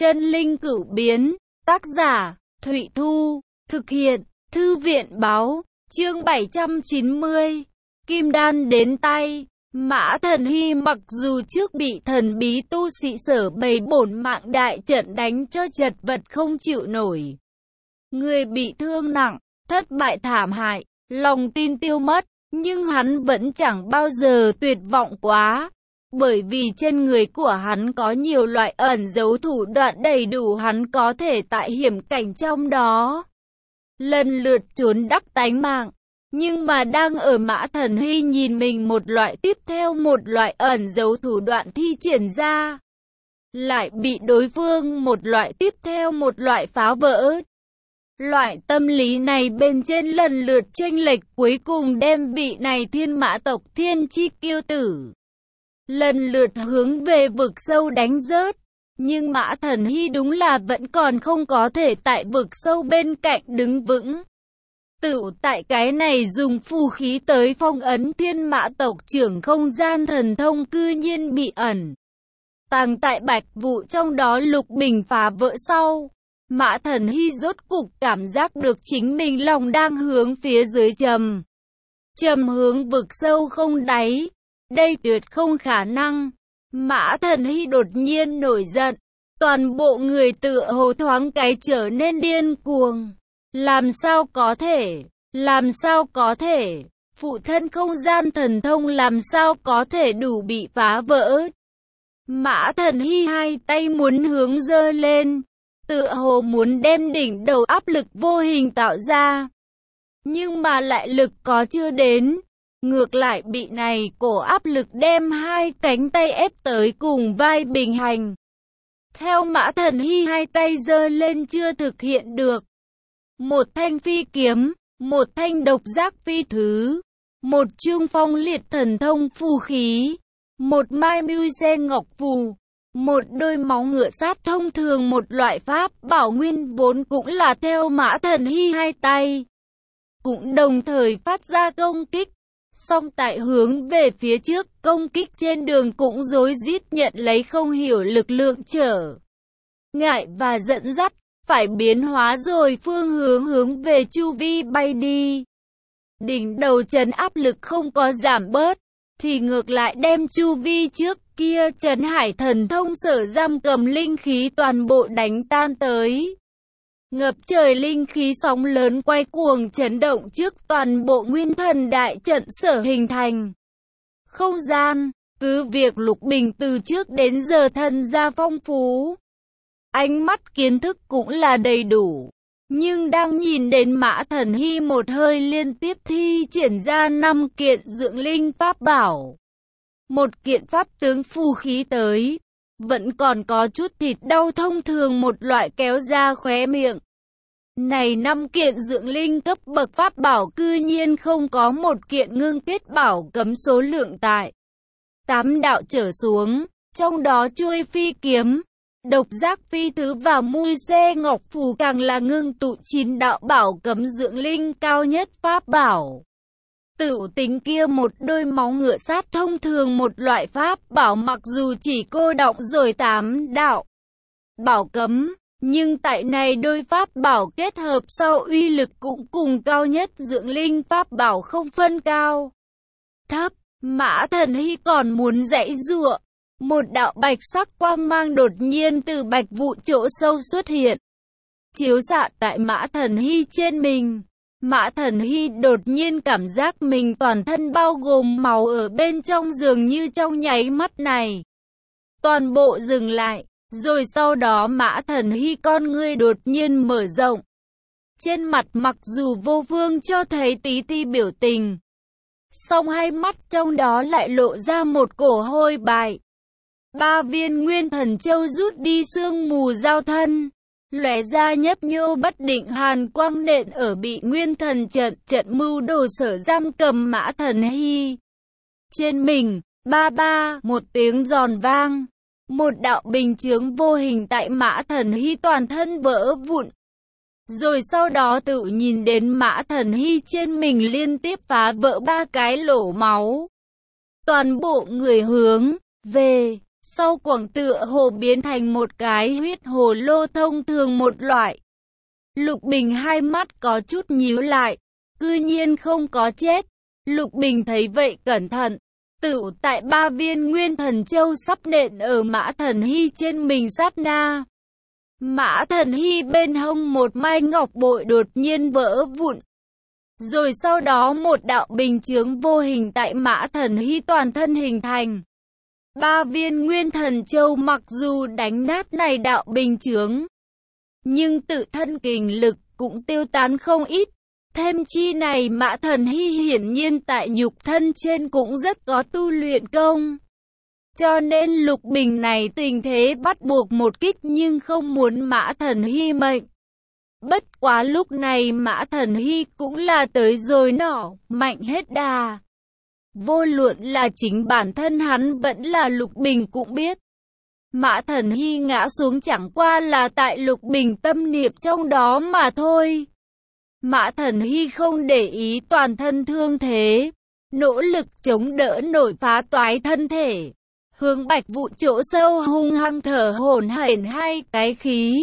Chân linh cửu biến, tác giả, Thụy Thu, thực hiện, Thư viện báo, chương 790, Kim Đan đến tay. Mã Thần Hy mặc dù trước bị thần bí tu sĩ Sở bày bổn mạng đại trận đánh cho chật vật không chịu nổi, người bị thương nặng, thất bại thảm hại, lòng tin tiêu mất, nhưng hắn vẫn chẳng bao giờ tuyệt vọng quá. Bởi vì trên người của hắn có nhiều loại ẩn dấu thủ đoạn đầy đủ, hắn có thể tại hiểm cảnh trong đó lần lượt trốn đắc tánh mạng. Nhưng mà đang ở Mã Thần Hy nhìn mình một loại tiếp theo một loại ẩn dấu thủ đoạn thi triển ra, lại bị đối phương một loại tiếp theo một loại phá vỡ. Loại tâm lý này bên trên lần lượt chênh lệch cuối cùng đem vị này Thiên Mã tộc thiên chi kiêu tử lần lượt hướng về vực sâu đánh rớt. Nhưng Mã Thần Hy đúng là vẫn còn không có thể tại vực sâu bên cạnh đứng vững. Tựu tại cái này dùng phù khí tới phong ấn Thiên Mã tộc trưởng không gian thần thông cư nhiên bị ẩn tàng tại bạch vụ trong đó lục bình phá vỡ sau. Mã Thần Hy rốt cục cảm giác được chính mình lòng đang hướng phía dưới trầm hướng vực sâu không đáy. Đây tuyệt không khả năng. Mã Thần Hy đột nhiên nổi giận, toàn bộ người tựa hồ thoáng cái trở nên điên cuồng. Làm sao có thể, phụ thân không gian thần thông làm sao có thể đủ bị phá vỡ. Mã Thần Hy hai tay muốn hướng giơ lên, tựa hồ muốn đem đỉnh đầu áp lực vô hình tạo ra. Nhưng mà lại lực có chưa đến, ngược lại bị này cổ áp lực đem hai cánh tay ép tới cùng vai bình hành. Theo Mã Thần Hy hai tay giơ lên chưa thực hiện được. Một thanh phi kiếm, một thanh độc giác phi thứ, một chương phong liệt thần thông phù khí, một mai mưu xe ngọc phù, một đôi máu ngựa sát thông thường một loại pháp bảo nguyên vốn cũng là theo Mã Thần Hy hai tay, cũng đồng thời phát ra công kích. Song tại hướng về phía trước công kích trên đường cũng rối rít nhận lấy không hiểu lực lượng trở ngại và dẫn dắt, phải biến hóa rồi phương hướng về chu vi bay đi. Đỉnh đầu trấn áp lực không có giảm bớt, thì ngược lại đem chu vi trước kia trấn hải thần thông sở giam cầm linh khí toàn bộ đánh tan tới. Ngập trời linh khí sóng lớn quay cuồng chấn động trước toàn bộ nguyên thần đại trận sở hình thành không gian. Cứ việc Lục Bình từ trước đến giờ thân gia phong phú, ánh mắt kiến thức cũng là đầy đủ, nhưng đang nhìn đến Mã Thần Hy một hơi liên tiếp thi triển ra 5 kiện dưỡng linh pháp bảo, một kiện pháp tướng phù khí tới, vẫn còn có chút thịt đau thông thường một loại kéo ra khóe miệng. Này 5 kiện dưỡng linh cấp bậc pháp bảo cư nhiên không có một kiện ngưng kết bảo cấm số lượng tại 8 đạo trở xuống, trong đó chuôi phi kiếm, độc giác phi thứ và mui xe ngọc phù càng là ngưng tụ 9 đạo bảo cấm dưỡng linh cao nhất pháp bảo. Tựu tính kia một đôi máu ngựa sát thông thường một loại pháp bảo mặc dù chỉ cô đọng rồi 8 đạo bảo cấm, nhưng tại này đôi pháp bảo kết hợp sau uy lực cũng cùng cao nhất dưỡng linh pháp bảo không phân cao thấp. Mã Thần Hy còn muốn giãy giụa, một đạo bạch sắc quang mang đột nhiên từ bạch vụ chỗ sâu xuất hiện, chiếu xạ tại Mã Thần Hy trên mình. Mã Thần Hy đột nhiên cảm giác mình toàn thân bao gồm màu ở bên trong dường như trong nháy mắt này toàn bộ dừng lại. Rồi sau đó Mã Thần Hy con ngươi đột nhiên mở rộng. Trên mặt mặc dù vô phương cho thấy tí ti biểu tình, song hai mắt trong đó lại lộ ra một cổ hôi bại. 3 viên nguyên thần châu rút đi sương mù giao thân, lóe ra nhấp nhô bất định hàn quang nện ở bị nguyên thần trận mưu đồ sở giam cầm Mã Thần Hy. Trên mình, ba một tiếng giòn vang. Một đạo bình chướng vô hình tại Mã Thần Hy toàn thân vỡ vụn. Rồi sau đó tự nhìn đến Mã Thần Hy trên mình liên tiếp phá vỡ 3 cái lỗ máu. Toàn bộ người hướng về sau quầng tựa hồ biến thành một cái huyết hồ lô thông thường một loại. Lục Bình hai mắt có chút nhíu lại, cư nhiên không có chết. Lục Bình thấy vậy cẩn thận, tựu tại 3 viên nguyên thần châu sắp nện ở Mã Thần Hy trên mình sát na. Mã Thần Hy bên hông một mai ngọc bội đột nhiên vỡ vụn. Rồi sau đó một đạo bình chướng vô hình tại Mã Thần Hy toàn thân hình thành. 3 viên nguyên thần châu mặc dù đánh nát này đạo bình chướng, nhưng tự thân kình lực cũng tiêu tán không ít. Thêm chi này Mã Thần Hy hiển nhiên tại nhục thân trên cũng rất có tu luyện công. Cho nên Lục Bình này tình thế bắt buộc một kích nhưng không muốn Mã Thần Hy mệnh. Bất quá lúc này Mã Thần Hy cũng là tới rồi nỏ, mạnh hết đà. Vô luận là chính bản thân hắn vẫn là Lục Bình cũng biết. Mã Thần Hy ngã xuống chẳng qua là tại Lục Bình tâm niệm trong đó mà thôi. Mã Thần Hy không để ý toàn thân thương thế, nỗ lực chống đỡ nổi phá toái thân thể. Hướng Bạch Vụ chỗ sâu hung hăng thở hổn hển hai cái khí.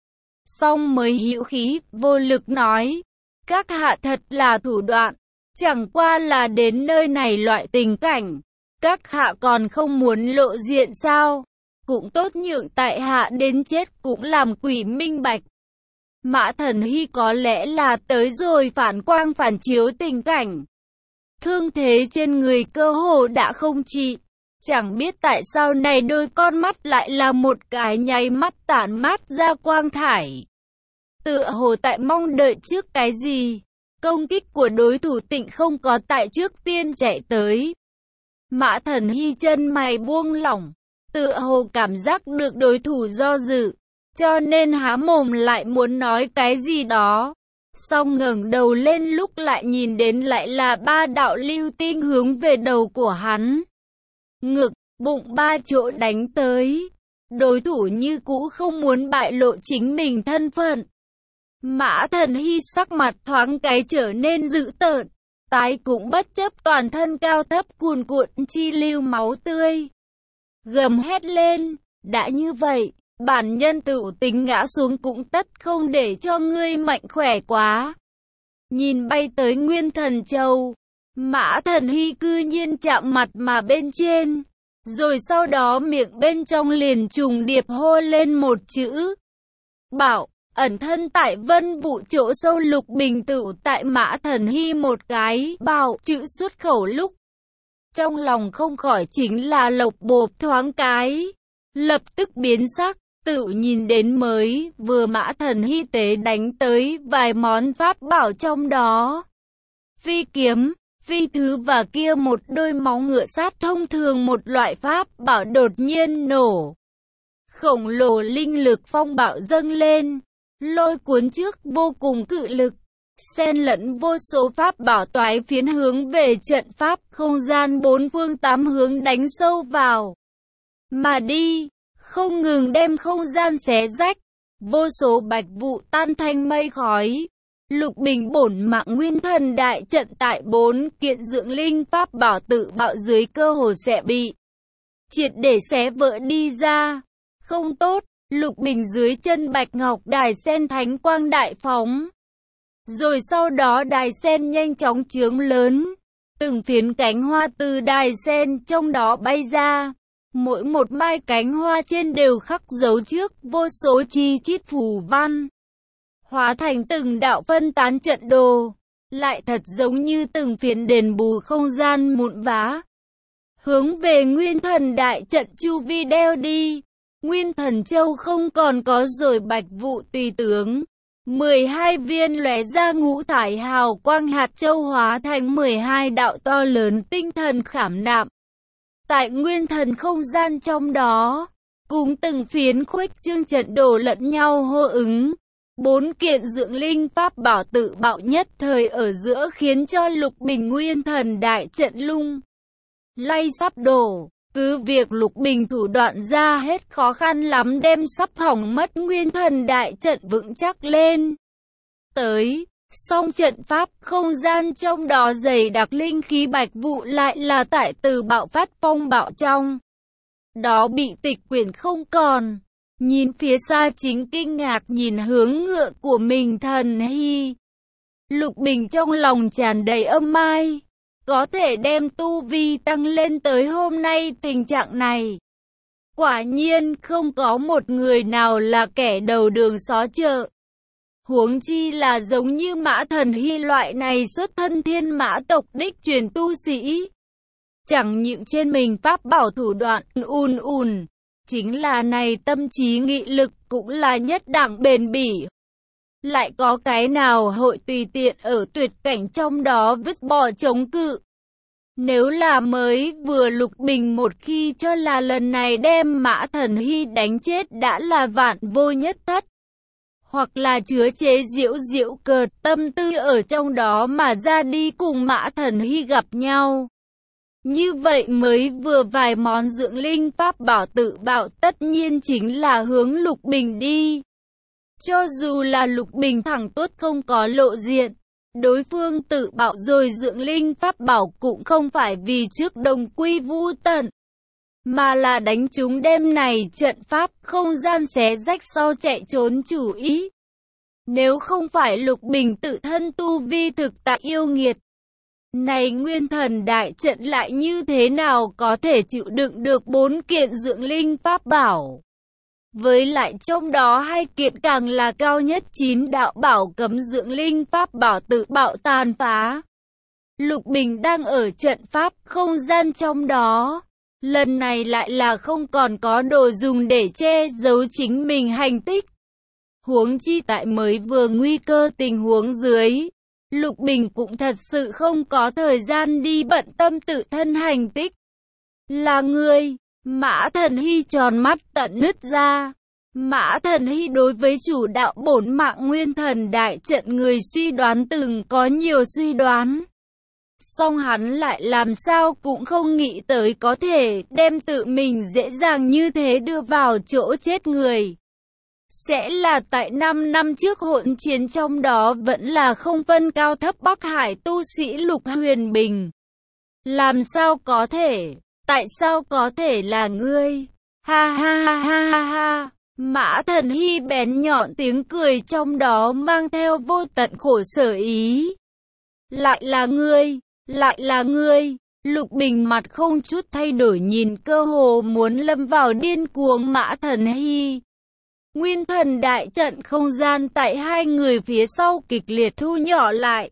Xong mới hữu khí, vô lực nói, các hạ thật là thủ đoạn, chẳng qua là đến nơi này loại tình cảnh, các hạ còn không muốn lộ diện sao, cũng tốt nhượng tại hạ đến chết cũng làm quỷ minh bạch. Mã Thần Hy có lẽ là tới rồi phản quang phản chiếu tình cảnh. Thương thế trên người cơ hồ đã không trị. Chẳng biết tại sao này đôi con mắt lại là một cái nháy mắt tản mát ra quang thải. Tựa hồ tại mong đợi trước cái gì. Công kích của đối thủ tịnh không có tại trước tiên chạy tới. Mã Thần Hy chân mày buông lỏng. Tựa hồ cảm giác được đối thủ do dự. Cho nên há mồm lại muốn nói cái gì đó. Xong ngẩng đầu lên lúc lại nhìn đến lại là 3 đạo lưu tinh hướng về đầu của hắn. Ngực, bụng 3 chỗ đánh tới. Đối thủ như cũ không muốn bại lộ chính mình thân phận. Mã Thần Hy sắc mặt thoáng cái trở nên dữ tợn. Tái cũng bất chấp toàn thân cao thấp cuồn cuộn chi lưu máu tươi. Gầm hét lên, đã như vậy, bản nhân tự tính ngã xuống cũng tất không để cho ngươi mạnh khỏe quá. Nhìn bay tới Nguyên Thần Châu, Mã Thần Hy cư nhiên chạm mặt mà bên trên, rồi sau đó miệng bên trong liền trùng điệp hô lên một chữ. Bảo, ẩn thân tại Vân Vụ chỗ sâu Lục Bình tự tại Mã Thần Hy một cái bảo chữ xuất khẩu lúc. Trong lòng không khỏi chính là lộc bộp thoáng cái, lập tức biến sắc. Tự nhìn đến mới vừa Mã Thần Hy tế đánh tới vài món pháp bảo trong đó. Phi kiếm, phi thứ và kia một đôi máu ngựa sát thông thường một loại pháp bảo đột nhiên nổ. Khổng lồ linh lực phong bạo dâng lên, lôi cuốn trước vô cùng cự lực, xen lẫn vô số pháp bảo toái phiến hướng về trận pháp không gian 4 phương 8 hướng đánh sâu vào. Mà đi. Không ngừng đem không gian xé rách, vô số bạch vụ tan thành mây khói. Lục Bình bổn mạng Nguyên Thần đại trận tại 4 kiện dưỡng linh pháp bảo tự bạo dưới cơ hồ sẽ bị triệt để xé vỡ đi ra. Không tốt, Lục Bình dưới chân bạch ngọc đài sen thánh quang đại phóng. Rồi sau đó đài sen nhanh chóng chướng lớn, từng phiến cánh hoa từ đài sen trong đó bay ra. Mỗi một mai cánh hoa trên đều khắc dấu trước vô số chi chít phù văn, hóa thành từng đạo phân tán trận đồ, lại thật giống như từng phiến đền bù không gian mụn vá. Hướng về Nguyên Thần đại trận chu vi đeo đi, Nguyên Thần Châu không còn có rồi bạch vụ tùy tướng. 12 viên lóe ra ngũ thải hào quang hạt châu hóa thành 12 đạo to lớn tinh thần khảm nạm. Tại Nguyên Thần không gian trong đó, cùng từng phiến khuếch trương trận đồ lẫn nhau hô ứng. 4 kiện dưỡng linh pháp bảo tự bạo nhất thời ở giữa khiến cho Lục Bình Nguyên Thần đại trận lung lay sắp đổ. Cứ việc Lục Bình thủ đoạn ra hết khó khăn lắm đem sắp hỏng mất Nguyên Thần đại trận vững chắc lên. Tới, song trận pháp không gian trong đó dày đặc linh khí bạch vụ lại là tại từ bạo phát phong bạo trong đó bị tịch quyển không còn. Nhìn phía xa chính kinh ngạc nhìn hướng ngựa của mình Thần Hy. Lục Bình trong lòng tràn đầy âm ai. Có thể đem tu vi tăng lên tới hôm nay tình trạng này. Quả nhiên không có một người nào là kẻ đầu đường xó chợ. Huống chi là giống như Mã Thần Hy loại này xuất thân thiên mã tộc đích truyền tu sĩ. Chẳng những trên mình pháp bảo thủ đoạn chính là này tâm trí nghị lực cũng là nhất đẳng bền bỉ. Lại có cái nào hội tùy tiện ở tuyệt cảnh trong đó vứt bỏ chống cự. Nếu là mới vừa Lục Bình một khi cho là lần này đem Mã Thần Hy đánh chết đã là vạn vô nhất thất. Hoặc là chứa chế giễu cợt tâm tư ở trong đó mà ra đi cùng Mã Thần Hy gặp nhau. Như vậy mới vừa vài món dưỡng linh pháp bảo tự bạo tất nhiên chính là hướng Lục Bình đi. Cho dù là Lục Bình thẳng tốt không có lộ diện, đối phương tự bạo rồi dưỡng linh pháp bảo cũng không phải vì trước đồng quy vu tận, mà là đánh chúng đêm này trận pháp không gian xé rách sau chạy trốn chủ ý. Nếu không phải Lục Bình tự thân tu vi thực tại yêu nghiệt, này nguyên thần đại trận lại như thế nào có thể chịu đựng được 4 kiện dưỡng linh pháp bảo. Với lại trong đó 2 kiện càng là cao nhất 9 đạo bảo cấm dưỡng linh pháp bảo tự bạo tàn phá. Lục Bình đang ở trận pháp không gian trong đó. Lần này lại là không còn có đồ dùng để che giấu chính mình hành tích. Huống chi tại mới vừa nguy cơ tình huống dưới. Lục Bình cũng thật sự không có thời gian đi bận tâm tự thân hành tích. Là người, Mã Thần Hy tròn mắt tận nứt ra. Mã Thần Hy đối với chủ đạo bổn mạng nguyên thần đại trận người suy đoán từng có nhiều suy đoán. Song hắn lại làm sao cũng không nghĩ tới có thể đem tự mình dễ dàng như thế đưa vào chỗ chết người. Sẽ là tại 5 năm trước hỗn chiến trong đó vẫn là không phân cao thấp Bắc Hải tu sĩ Lục Huyền Bình. Làm sao có thể? Tại sao có thể là ngươi? Ha ha ha ha ha ha. Mã Thần Hy bén nhọn tiếng cười trong đó mang theo vô tận khổ sở ý. Lại là ngươi, lại là ngươi. Lục Bình mặt không chút thay đổi nhìn cơ hồ muốn lâm vào điên cuồng Mã Thần Hy. Nguyên thần đại trận không gian tại hai người phía sau kịch liệt thu nhỏ lại.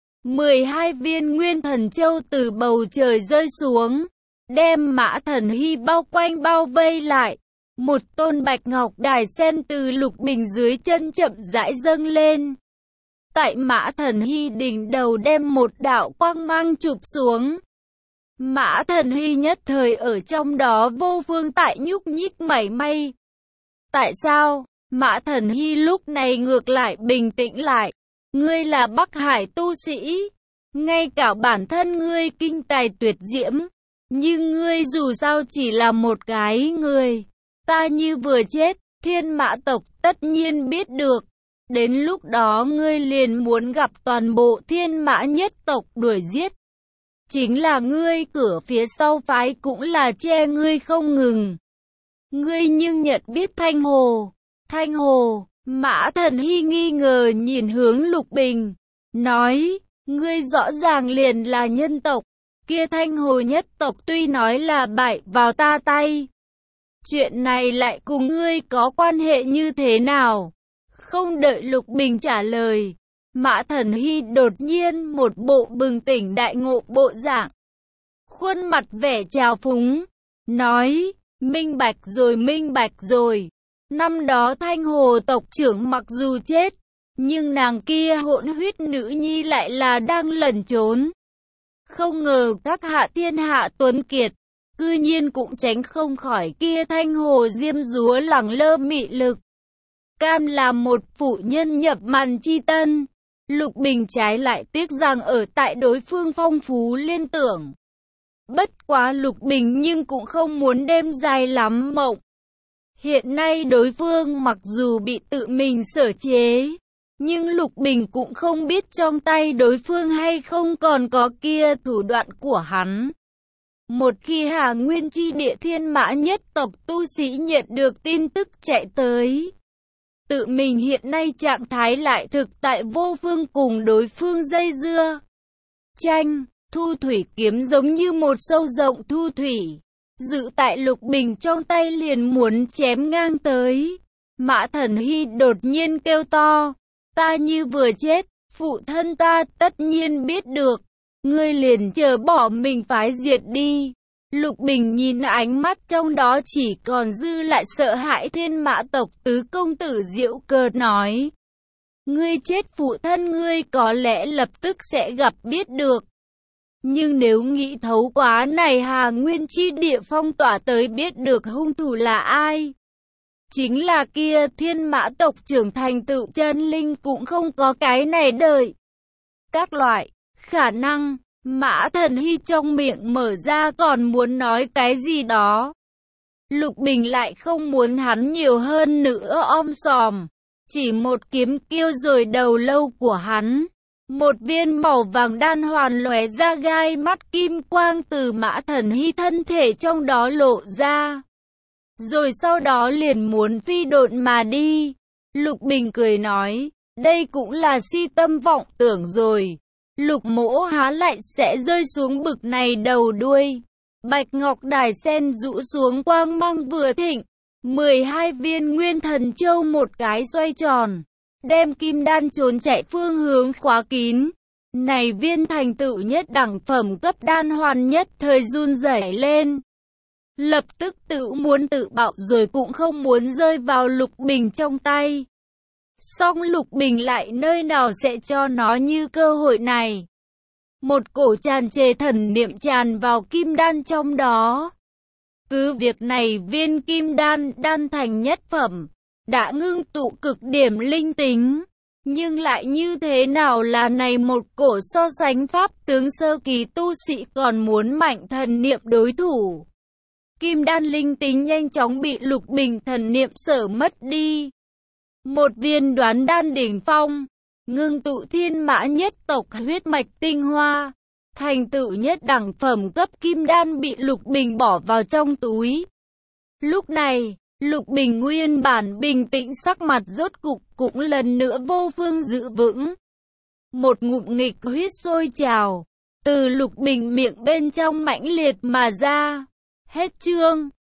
12 viên nguyên thần châu từ bầu trời rơi xuống, đem Mã Thần Hy bao quanh bao vây lại. Một tôn bạch ngọc đài sen từ Lục Bình dưới chân chậm rãi dâng lên. Tại Mã Thần Hy đỉnh đầu đem một đạo quang mang chụp xuống. Mã Thần Hy nhất thời ở trong đó vô phương tại nhúc nhích mảy may. Tại sao? Mã Thần Hy lúc này ngược lại bình tĩnh lại. Ngươi là Bắc Hải tu sĩ. Ngay cả bản thân ngươi kinh tài tuyệt diễm. Nhưng ngươi dù sao chỉ là một cái người. Ta như vừa chết, thiên mã tộc tất nhiên biết được. Đến lúc đó ngươi liền muốn gặp toàn bộ thiên mã nhất tộc đuổi giết. Chính là ngươi cửa phía sau phái cũng là che ngươi không ngừng. Ngươi nhưng nhận biết Thanh Hồ. Thanh Hồ, Mã Thần Hy nghi ngờ nhìn hướng Lục Bình. Nói, ngươi rõ ràng liền là nhân tộc. Kia Thanh Hồ nhất tộc tuy nói là bại vào ta tay. Chuyện này lại cùng ngươi có quan hệ như thế nào? Không đợi Lục Bình trả lời. Mã Thần Hy đột nhiên một bộ bừng tỉnh đại ngộ bộ dạng. Khuôn mặt vẻ trào phúng. Nói, minh bạch rồi. Năm đó Thanh Hồ tộc trưởng mặc dù chết, nhưng nàng kia hỗn huyết nữ nhi lại là đang lẩn trốn. Không ngờ các hạ thiên hạ tuấn kiệt, cư nhiên cũng tránh không khỏi kia Thanh Hồ diêm dúa lẳng lơ mị lực. Cam là một phụ nhân nhập màn chi tân. Lục Bình trái lại tiếc rằng ở tại đối phương phong phú liên tưởng. Bất quá Lục Bình nhưng cũng không muốn đêm dài lắm mộng. Hiện nay đối phương mặc dù bị tự mình sở chế, nhưng Lục Bình cũng không biết trong tay đối phương hay không còn có kia thủ đoạn của hắn. Một khi Hà Nguyên chi địa thiên mã nhất tộc tu sĩ nhận được tin tức chạy tới. Tự mình hiện nay trạng thái lại thực tại vô phương cùng đối phương dây dưa. Tranh, thu thủy kiếm giống như một sâu rộng thu thủy. Dự tại Lục Bình trong tay liền muốn chém ngang tới. Mã Thần Hy đột nhiên kêu to. Ta như vừa chết, phụ thân ta tất nhiên biết được. Ngươi liền chờ bỏ mình phái diệt đi. Lục Bình nhìn ánh mắt trong đó chỉ còn dư lại sợ hãi thiên mã tộc tứ công tử giễu cợt nói. Ngươi chết phụ thân ngươi có lẽ lập tức sẽ gặp biết được. Nhưng nếu nghĩ thấu quá này Hà Nguyên chi địa phong tỏa tới biết được hung thủ là ai. Chính là kia thiên mã tộc trưởng thành tựu chân linh cũng không có cái này đợi. Các loại khả năng. Mã Thần Hy trong miệng mở ra còn muốn nói cái gì đó. Lục Bình lại không muốn hắn nhiều hơn nữa om sòm. Chỉ một kiếm kêu rồi đầu lâu của hắn. Một viên màu vàng đan hoàn lóe ra gai mắt kim quang từ Mã Thần Hy thân thể trong đó lộ ra. Rồi sau đó liền muốn phi độn mà đi. Lục Bình cười nói, đây cũng là si tâm vọng tưởng rồi. Lục Mỗ há lại sẽ rơi xuống bực này đầu đuôi. Bạch ngọc đài sen rũ xuống quang mang vừa thịnh. 12 viên nguyên thần châu một cái xoay tròn. Đem kim đan trốn chạy phương hướng khóa kín. Này viên thành tựu nhất đẳng phẩm cấp đan hoàn nhất thời run rẩy lên. Lập tức tự muốn tự bạo rồi cũng không muốn rơi vào Lục Bình trong tay. Song Lục Bình lại nơi nào sẽ cho nó như cơ hội này. Một cổ tràn trề thần niệm tràn vào kim đan trong đó. Cứ việc này viên kim đan đan thành nhất phẩm, đã ngưng tụ cực điểm linh tính. Nhưng lại như thế nào là này một cổ so sánh pháp tướng sơ kỳ tu sĩ còn muốn mạnh thần niệm đối thủ. Kim đan linh tính nhanh chóng bị Lục Bình thần niệm sở mất đi. Một viên đoán đan đỉnh phong, ngưng tụ thiên mã nhất tộc huyết mạch tinh hoa, thành tựu nhất đẳng phẩm cấp kim đan bị Lục Bình bỏ vào trong túi. Lúc này, Lục Bình nguyên bản bình tĩnh sắc mặt rốt cục cũng lần nữa vô phương giữ vững. Một ngụm nghịch huyết sôi trào, từ Lục Bình miệng bên trong mãnh liệt mà ra. Hết chương.